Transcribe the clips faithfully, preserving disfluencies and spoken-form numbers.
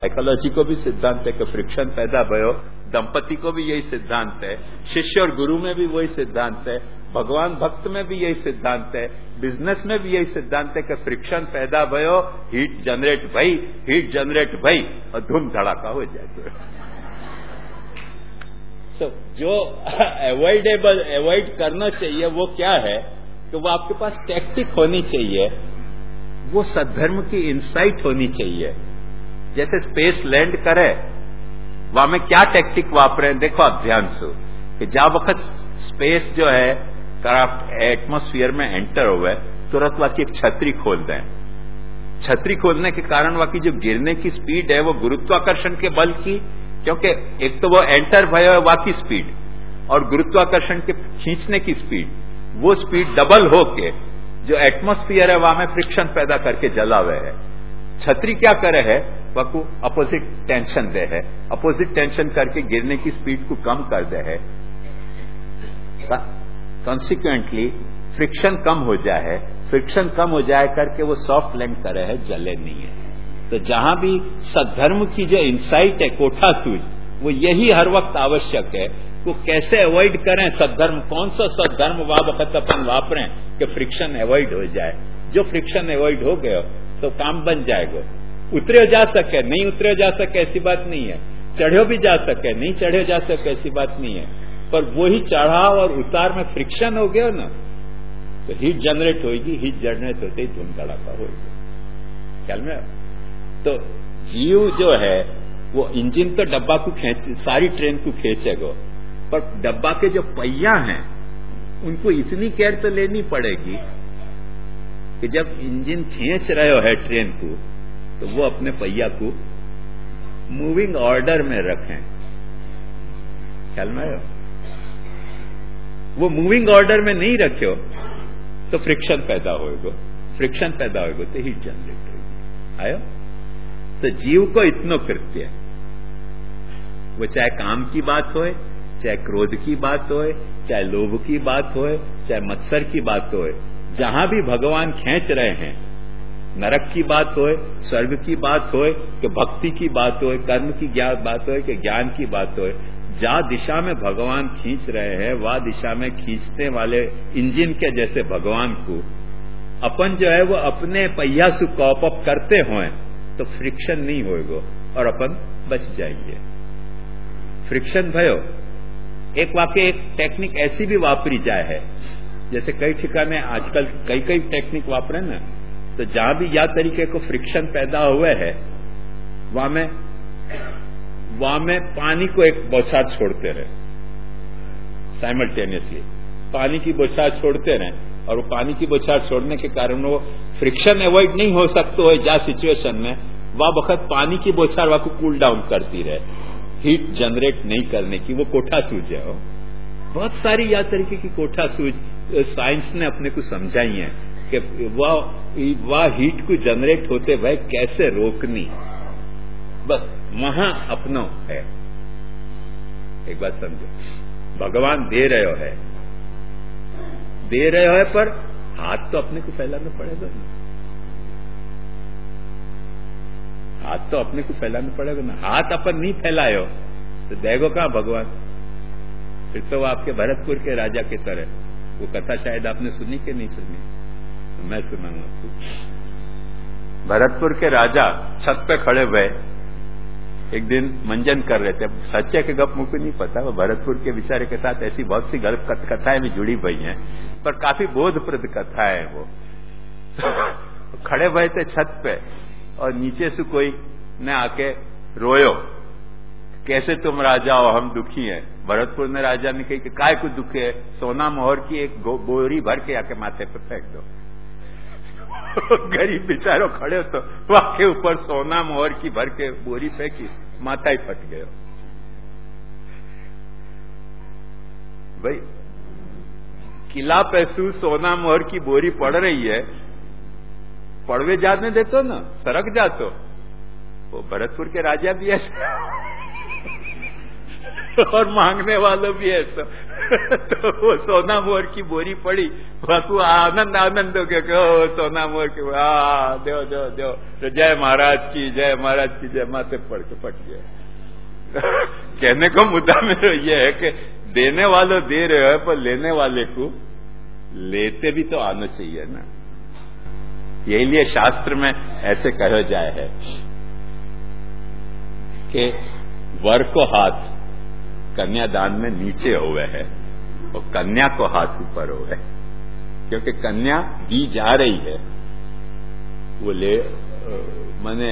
Psychology को भी सिद्धांत है कि फ्रिक्शन पैदा भयो, दंपति को भी यही सिद्धांत है, शिष्य और गुरु में भी वही सिद्धांत है, भगवान भक्त में भी यही सिद्धांत है, बिजनेस में भी यही सिद्धांत है कि फ्रिक्शन पैदा भयो, हीट जनरेट भई, हीट जनरेट भई और धूम धड़ाका हो जाए। तो जो अवॉइडेबल अवॉइड करना चाहिए वो क्या है कि वो आपके पास टैक्टिक होनी चाहिए, वो सद्धर्म की इंसाइट होनी चाहिए। जैसे स्पेस लैंड करे वहां में क्या टैक्टिक वापरे, देखो आप ध्यान से कि जा वक्त स्पेस जो है क्राफ्ट एटमॉस्फेयर में एंटर हुए तुरंत वहां की एक छतरी खोल दें। छतरी खोलने के कारण वहां की जो गिरने की स्पीड है वो गुरुत्वाकर्षण के बल की, क्योंकि एक तो वो एंटर भयो है वहां की स्पीड और गुरुत्वाकर्षण के खींचने की स्पीड, वो स्पीड डबल होके जो एटमॉस्फेयर है वहां में फ्रिक्शन पैदा करके जला हुए है। छतरी क्या करे है, वह अपोजिट टेंशन दे है, अपोजिट टेंशन करके गिरने की स्पीड को कम कर दे है, कॉन्सिक्वेंटली फ्रिक्शन कम हो जाए, फ्रिक्शन कम हो जाए करके वो सॉफ्ट लैंड करे है, जले नहीं है। तो जहां भी सद्धर्म की जो इंसाइट है कोठा सूझ, वो यही हर वक्त आवश्यक है। वो कैसे अवॉइड करें सद्धर्म, कौन सा सद्धर्म वा वक्त अपन वापरें कि फ्रिक्शन अवॉइड हो जाए। जो फ्रिक्शन अवॉइड हो गया तो काम बन जाएगा। उतरे जा सके, नहीं उतरे जा सके ऐसी बात नहीं है, चढ़े भी जा सके, नहीं चढ़े जा सके ऐसी बात नहीं है, पर वही चढ़ाव और उतार में फ्रिक्शन हो गया ना तो हीट जनरेट होगी, हीट जनरेट होते ही धुन धड़ाका होगा। ख्याल में? तो जीव जो है वो इंजन तो डब्बा को खींच, सारी ट्रेन को खींचेगा, पर डब्बा के जो पहिया हैं उनको इतनी केयर तो लेनी पड़ेगी कि जब इंजन खींच रहे हो है ट्रेन को तो वो अपने पहिया को मूविंग ऑर्डर में रखें। ख्याल में आयो? वो मूविंग ऑर्डर में नहीं रखे हो तो फ्रिक्शन पैदा होएगा, फ्रिक्शन पैदा होएगा तो हीट जनरेट होगी। आयो? तो जीव को इतना कृत्य, वो चाहे काम की बात होए, चाहे क्रोध की बात होए, चाहे लोभ की बात होए, चाहे मत्सर की बात होए, जहां भी भगवान खींच रहे हैं, नरक की बात होए, स्वर्ग की बात होए, कि भक्ति की बात होए, कर्म की ज्ञान बात होए, कि ज्ञान की बात होए, जहां दिशा में भगवान खींच रहे हैं वह दिशा में खींचने वाले इंजन के जैसे भगवान को अपन जो है वो अपने पहिया से कॉप अप करते होए तो फ्रिक्शन नहीं होएगा और अपन बच जाएंगे। फ्रिक्शन भयो एक वाक्य एक टेक्निक ऐसी भी वापरी जाए है, जैसे कई ठिकाने आजकल कई कई टेक्निक वापरे ना, तो जहां भी या तरीके को फ्रिक्शन पैदा हुए है वहां में वहां में पानी को एक बौछार छोड़ते रहे, साइमल्टेनियसली पानी की बौछार छोड़ते रहे, और वो पानी की बौछार छोड़ने के कारण वो फ्रिक्शन अवॉइड नहीं हो सकता है जा सिचुएशन में, वह वक्त पानी की बौछार वहां को कूल डाउन करती रहे, हीट जनरेट नहीं करने की, वो कोठा सूझ है। बहुत सारी या तरीके की कोठा सूझ साइंस ने अपने को समझाई है कि वह वह हीट को जनरेट होते वह कैसे रोकनी, बस वहां अपनो है। एक बात समझो, भगवान दे रहे हो है दे रहे हो है पर हाथ तो अपने को फैलाना पड़ेगा ना, हाथ तो अपने को फैलाना पड़ेगा ना। हाथ अपन नहीं फैलाए हो तो देगो कहां भगवान? फिर तो वो आपके भरतपुर के राजा की तरह, वो कथा शायद आपने सुनी कि नहीं सुनी, तो मैं सुनाऊंगा आपको। भरतपुर के राजा छत पे खड़े हुए एक दिन मंजन कर रहे थे, सच्चे के गप मुझको नहीं पता, वो भरतपुर के विचारे के साथ ऐसी बहुत सी गल्प कथाएं भी जुड़ी हुई हैं, पर काफी बोधप्रद कथाएं हैं वो। खड़े हुए थे छत पे और नीचे से कोई ने आके रोयो, कैसे तुम राजा हो, हम दुखी हैं। भरतपुर ने राजा ने कही कि काय को दुखी है, सोना मोहर की एक बोरी भर के आके माथे पे फेंक दो। गरीब बेचारो खड़े हो तो वहां के ऊपर सोना मोहर की भर के बोरी फेंकी, माथा ही फट गया। भाई किला पैसू सोना मोहर की बोरी पड़ रही है, पड़वे जाने देते ना, सरक जातो। वो भरतपुर के राजा भी ऐसे और मांगने वालों भी ऐसा। तो वो सोना मोर की बोरी पड़ी, बापू आनंद आनंद हो गया, सोना मोर की आ दो दो दो, तो जय महाराज की जय, महाराज की जय, माथे पड़ के पट गया। कहने को मुद्दा मेरा ये है कि देने वालों दे रहे हो, पर लेने वाले को लेते भी तो आना चाहिए ना। यही लिए शास्त्र में ऐसे कहा जाए है कि वर को हाथ कन्यादान में नीचे हुए है और कन्या को हाथ ऊपर हुए, क्योंकि कन्या दी जा रही है। वो ले माने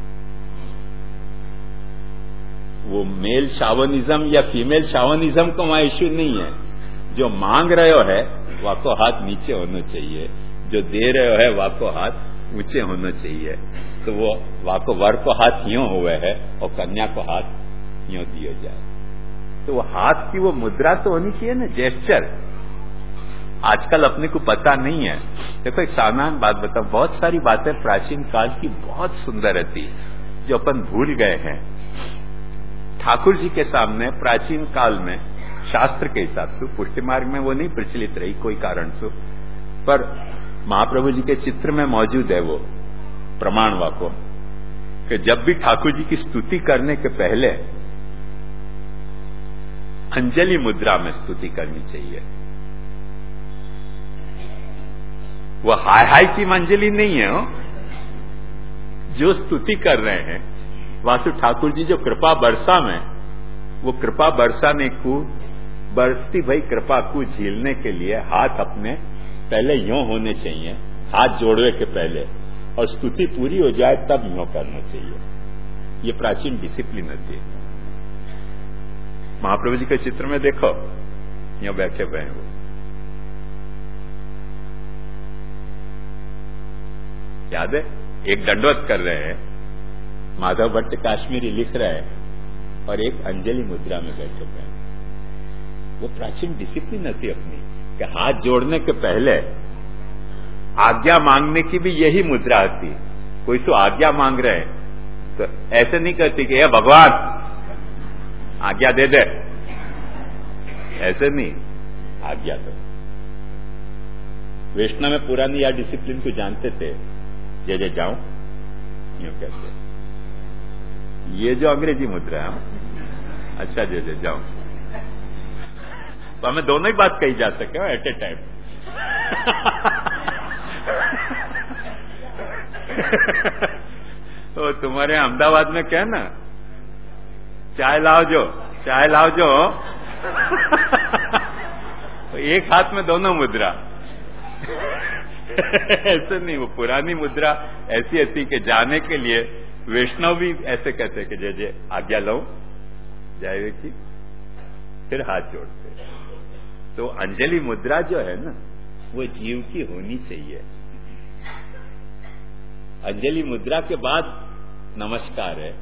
वो मेल शावनिज्म या फीमेल शावनिज्म का वहां इश्यू नहीं है। जो मांग रहे हो है वह को हाथ नीचे होना चाहिए, जो दे रहे हो है वह को हाथ ऊंचे होना चाहिए। तो वो वाको वर को हाथ यूं हुए है और कन्या को हाथ यूं दिया जाए। तो वो हाथ की वो मुद्रा तो होनी चाहिए ना, जेस्चर। आजकल अपने को पता नहीं है। देखो एक साधारण बात बताओ, बहुत सारी बातें प्राचीन काल की बहुत सुंदर थी जो अपन भूल गए हैं। ठाकुर जी के सामने प्राचीन काल में शास्त्र के हिसाब से, पुष्टि मार्ग में वो नहीं प्रचलित रही कोई कारण से, पर महाप्रभु जी के चित्र में मौजूद है वो प्रमाण वाको कि जब भी ठाकुर जी की स्तुति करने के पहले अंजलि मुद्रा में स्तुति करनी चाहिए। वो हाय हाय की अंजलि नहीं है हो। जो स्तुति कर रहे हैं वासु ठाकुर जी, जो कृपा बरसा में, वो कृपा बरसाने को बरसती भाई कृपा को झीलने के लिए हाथ अपने पहले यूं होने चाहिए, हाथ जोड़ने के पहले, और स्तुति पूरी हो जाए तब यूं करना चाहिए। ये प्राचीन डिसिप्लिन होती है। महाप्रभु जी के चित्र में देखो, यूं बैठे हुए हैं वो, याद है? एक दंडवत कर रहे हैं, माधव भट्ट काश्मीरी लिख रहे हैं, और एक अंजलि मुद्रा में बैठे हुए हैं। वो प्राचीन डिसिप्लिन होती अपनी कि हाथ जोड़ने के पहले आज्ञा मांगने की भी यही मुद्रा होती। कोई सो आज्ञा मांग रहे हैं तो ऐसे नहीं करती कि ये भगवान आज्ञा दे दे, ऐसे नहीं। आज्ञा तो वैष्णव में पुरानी या डिसिप्लिन को जानते थे, जय जय जाऊं यूं कहते। ये जो अंग्रेजी मुद्रा है, अच्छा जय जय जाऊं, तो हमें दोनों ही बात कही जा सके एट ए टाइम। तो तुम्हारे अहमदाबाद में क्या ना, चाय लाओ जो, चाय लाओ जो, तो एक हाथ में दोनों मुद्रा। ऐसे नहीं, वो पुरानी मुद्रा ऐसी थी कि जाने के लिए वैष्णव भी ऐसे कहते कि जय जय आज्ञा लो, जय की, फिर हाथ जोड़ते। तो अंजलि मुद्रा जो है ना, वो जीव की होनी चाहिए। अंजलि मुद्रा के बाद नमस्कार है।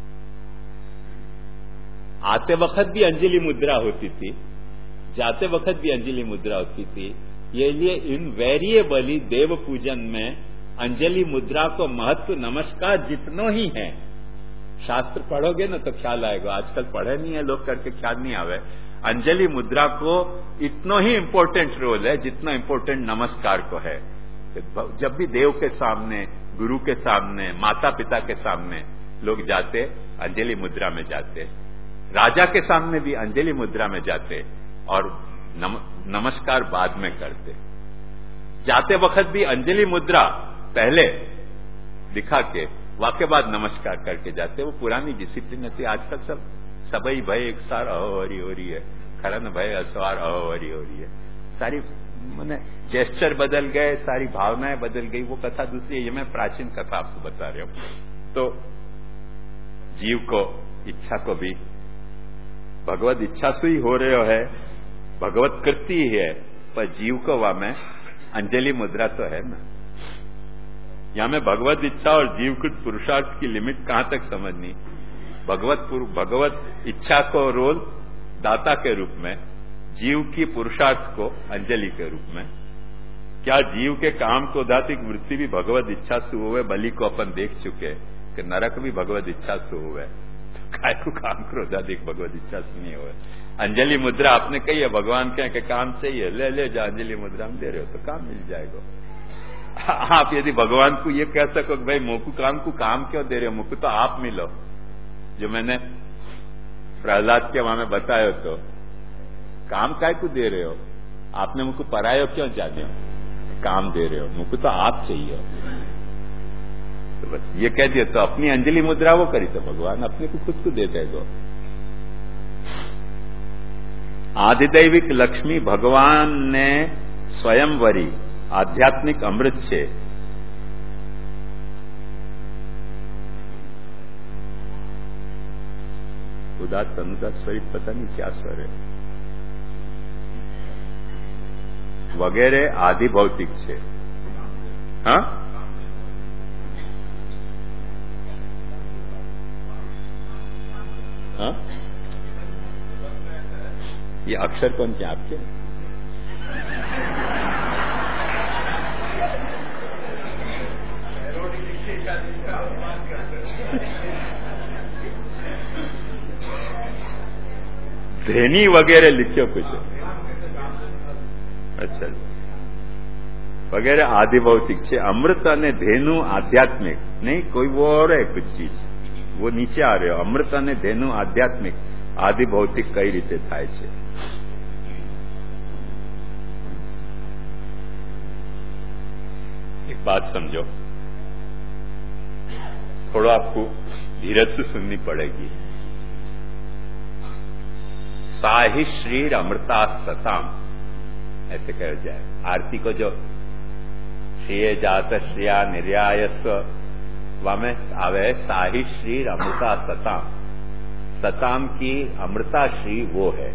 आते वक्त भी अंजलि मुद्रा होती थी, जाते वक्त भी अंजलि मुद्रा होती थी। ये लिए इनवेरिएबली देव पूजन में अंजलि मुद्रा को महत्व नमस्कार जितनो ही है। शास्त्र पढ़ोगे ना तो ख्याल आएगा, आजकल पढ़े नहीं है लोग, करके ख्याल नहीं आवे। अंजलि मुद्रा को इतना ही इंपॉर्टेंट रोल है जितना इंपॉर्टेंट नमस्कार को है। जब भी देव के सामने, गुरु के सामने, माता पिता के सामने लोग जाते, अंजलि मुद्रा में जाते। राजा के सामने भी अंजलि मुद्रा में जाते और नम, नमस्कार बाद में करते। जाते वक्त भी अंजलि मुद्रा पहले दिखा के वाके बाद नमस्कार करके जाते। वो पुरानी डिसिप्लिन थी। आजकल सब सबई भय एक सार अहोरी हो रही है, खरन भय असवार अहोरी हो रही है। सारी मैंने जेस्चर बदल गए, सारी भावनाएं बदल गई। वो कथा दूसरी है, ये मैं प्राचीन कथा आपको बता रहा हूं। तो जीव को, इच्छा को भी भगवत इच्छा से ही हो रहे हो है, भगवत कृति ही है, पर जीव को वहां में अंजलि मुद्रा तो है ना। यहां में भगवत इच्छा और जीवकृत पुरुषार्थ की लिमिट कहां तक समझनी। भगवत भगवत इच्छा को रोल दाता के रूप में, जीव की पुरुषार्थ को अंजलि के रूप में। क्या जीव के काम क्रोधात्मिक वृत्ति भी भगवत इच्छा से हुए? बलि को अपन देख चुके कि नरक भी भगवत इच्छा से हुए। काय को काम क्रोधाधिक भगवत इच्छा सुनी हो। अंजलि मुद्रा आपने कही है, भगवान कहें कि काम चाहिए, ले ले जा अंजलि मुद्रा हम दे रहे हो तो काम मिल जाएगा। आप यदि भगवान को ये कह सको कि भाई मोकू काम को काम क्यों दे रहे हो, मुझको तो आप मिलो, जो मैंने प्रहलाद के वहां में बताया, तो काम काय को दे रहे हो, आपने मुझको परायो क्यों जाने हो, काम दे रहे हो, मुझको तो आप चाहिए। तो बस ये कह दिया तो अपनी अंजलि मुद्रा वो करी तो भगवान अपने को खुद को दे देगा। आदिदैविक लक्ष्मी भगवान ने स्वयंवरी आध्यात्मिक अमृत से उदात अनुदात स्वरूप पता नहीं क्या स्वर है वगैरह आदि भौतिक છે। हाँ हाँ ये अक्षर कौन क्या आपके? ધેની વગેરે लिखियो कुछ। अच्छा वगैरह आदि भौतिक છે। अमृत અને ધેनु आध्यात्मिक नहीं, कोई वो और है कुछ चीज, वो नीचे आ रहे हो। अमृत અને ધેनु आध्यात्मिक, आदि भौतिक कई रीते થાય છે। एक बात समझो, थोड़ा आपको धीरज से सुननी पड़ेगी। साहि श्रीर अमृता सताम ऐसे कह जाए। आरती को जो श्रेय जात श्रेया निर्यायस्व वामे आवे साहि श्रीर अमृता सताम, सताम की अमृता श्री वो है।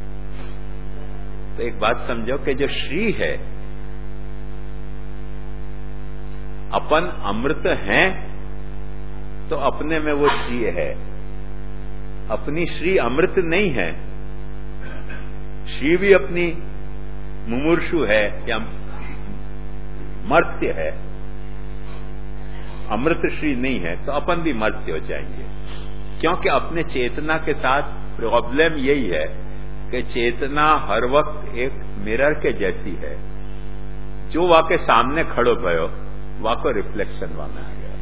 तो एक बात समझो कि जो श्री है, अपन अमृत हैं तो अपने में वो श्री है। अपनी श्री अमृत नहीं है, श्री भी अपनी मुमूर्षु है या मर्त्य है, अमृत श्री नहीं है, तो अपन भी मर्त्य हो जाएंगे। क्योंकि अपने चेतना के साथ प्रॉब्लम यही है कि चेतना हर वक्त एक मिरर के जैसी है। जो वाके सामने खड़ो भयो वाको रिफ्लेक्शन वाला आ गया।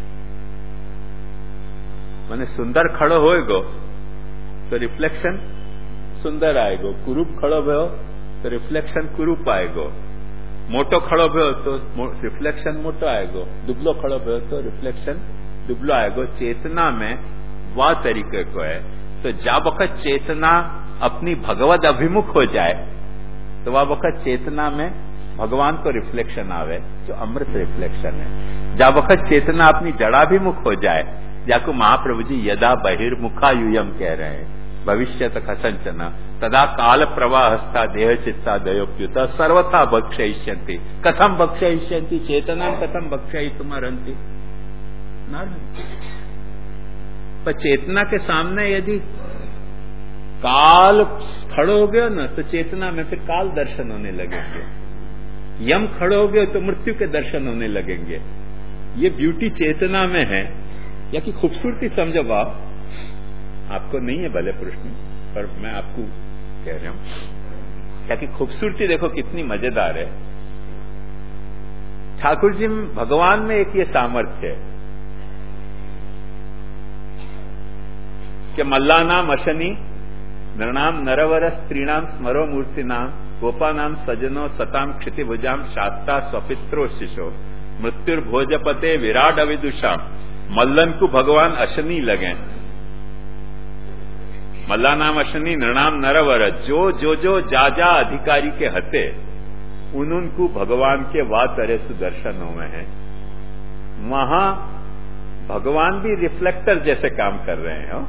माने सुंदर खड़ो होएगो तो रिफ्लेक्शन सुंदर आएगो, कुरूप खड़ो भयो तो रिफ्लेक्शन कुरूप आएगो, मोटो खड़ो भयो तो रिफ्लेक्शन मोटो आएगो, दुबलो खड़ो भयो तो रिफ्लेक्शन दुबलो आएगो। चेतना में वह तरीके को है। तो जब वक्त चेतना अपनी भगवत अभिमुख हो जाए तो वह वक्त चेतना में भगवान को रिफ्लेक्शन आवे, जो अमृत रिफ्लेक्शन है। जब वक्त चेतना अपनी जड़ाभिमुख हो जाए, जाको महाप्रभु जी यदा बहिर्मुखा यूयम कह रहे हैं, भविष्यत कथंचन तदा काल प्रवाहस्था देह चित्ता दयोप्युत सर्वथा भक्षयिष्यन्ति। कथम भक्षयिष्यन्ति? चेतना कथम भक्षयितुमर्हन्ति? पर चेतना के सामने यदि काल खड़ो हो गया ना, तो चेतना में फिर काल दर्शन होने लगेंगे। यम खड़ो हो गए तो मृत्यु के दर्शन होने लगेंगे। ये ब्यूटी चेतना में है। या कि खूबसूरती समझो बाप, आपको नहीं है भले प्रश्न, पर मैं आपको कह रहा हूं। क्या कि खूबसूरती देखो कितनी मजेदार है। ठाकुर जी भगवान में एक ये सामर्थ्य है कि मल्लानाम अशनी नृणाम नरवर स्त्रीणाम स्मरो मूर्तिनाम गोपानाम सजनो सताम क्षितिभुजाम शास्ता स्वपित्रो शिशो मृत्युर्भोजपते विराट अविदुषाम। मल्लन को भगवान अशनी लगे। मल्ला नाम अशनी नृणाम नरवर, जो जो जो जा जा अधिकारी के हते उन उनको भगवान के वा तरह से दर्शन हुए हैं। वहां भगवान भी रिफ्लेक्टर जैसे काम कर रहे हैं।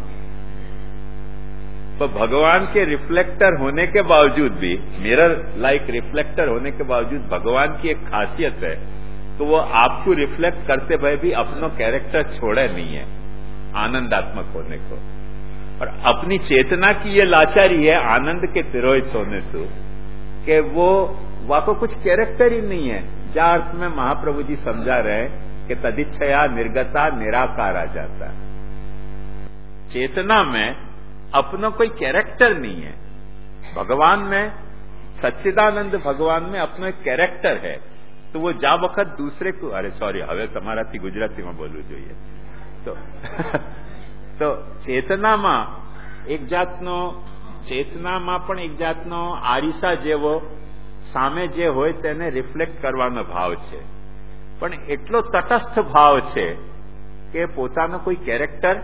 तो भगवान के रिफ्लेक्टर होने के बावजूद भी, मिरर लाइक रिफ्लेक्टर होने के बावजूद भगवान की एक खासियत है तो वो आपको रिफ्लेक्ट करते हुए भी अपना कैरेक्टर छोड़े नहीं है आनंदात्मक होने को। और अपनी चेतना की ये लाचारी है आनंद के तिरोहित होने से कि वो वाको कुछ कैरेक्टर ही नहीं है। जहां अर्थ में महाप्रभु जी समझा रहे हैं कि तदिच्छया निर्गता निराकार आ जाता है। चेतना में अपना कोई कैरेक्टर नहीं है। भगवान में, सच्चिदानंद भगवान में अपनो एक कैरेक्टर है, तो वो जा वखत दूसरे को, अरे सॉरी हवे तमाराथी गुजरातीમાં બોલવું જોઈએ, તો તો ચેતનામાં એક જાતનો ચેતનામાં પણ એક જાતનો આરીસા જેવો સામે જે હોય તેને રિફ્લેક્ટ કરવાનો ભાવ છે, પણ એટલો તટસ્થ ભાવ છે કે પોતાનો કોઈ કેરેક્ટર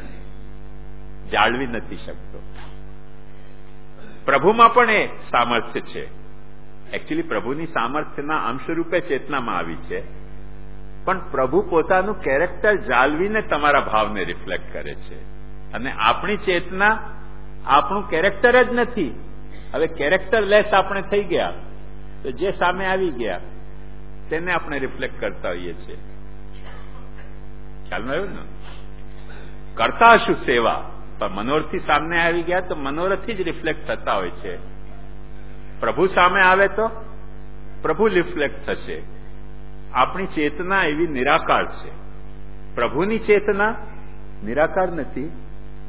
જાળવી નથી શકતો. પ્રભુમાં પણ એ સામર્થ્ય છે. એકચ્યુઅલી પ્રભુની સામર્થ્યના અંશરૂપે ચેતનામાં આવી છે, પણ પ્રભુ પોતાનું કેરેક્ટર જાળવીને તમારા ભાવને રિફ્લેક્ટ કરે છે. અને આપણી ચેતના આપણું કેરેક્ટર જ નથી. હવે કેરેક્ટર લેસ આપણે થઈ ગયા તો જે સામે આવી ગયા તેને આપણે રિફ્લેક્ટ કરતા હોઈએ છીએ. ખ્યાલમાં આવ્યું ને? કરતા હશું સેવા, પણ મનોરથી સામે આવી ગયા તો મનોરથી જ રિફ્લેક્ટ થતા હોય છે. પ્રભુ સામે આવે તો પ્રભુ રિફ્લેક્ટ થશે. આપણી ચેતના એવી નિરાકાર છે. પ્રભુની ચેતના નિરાકાર નથી.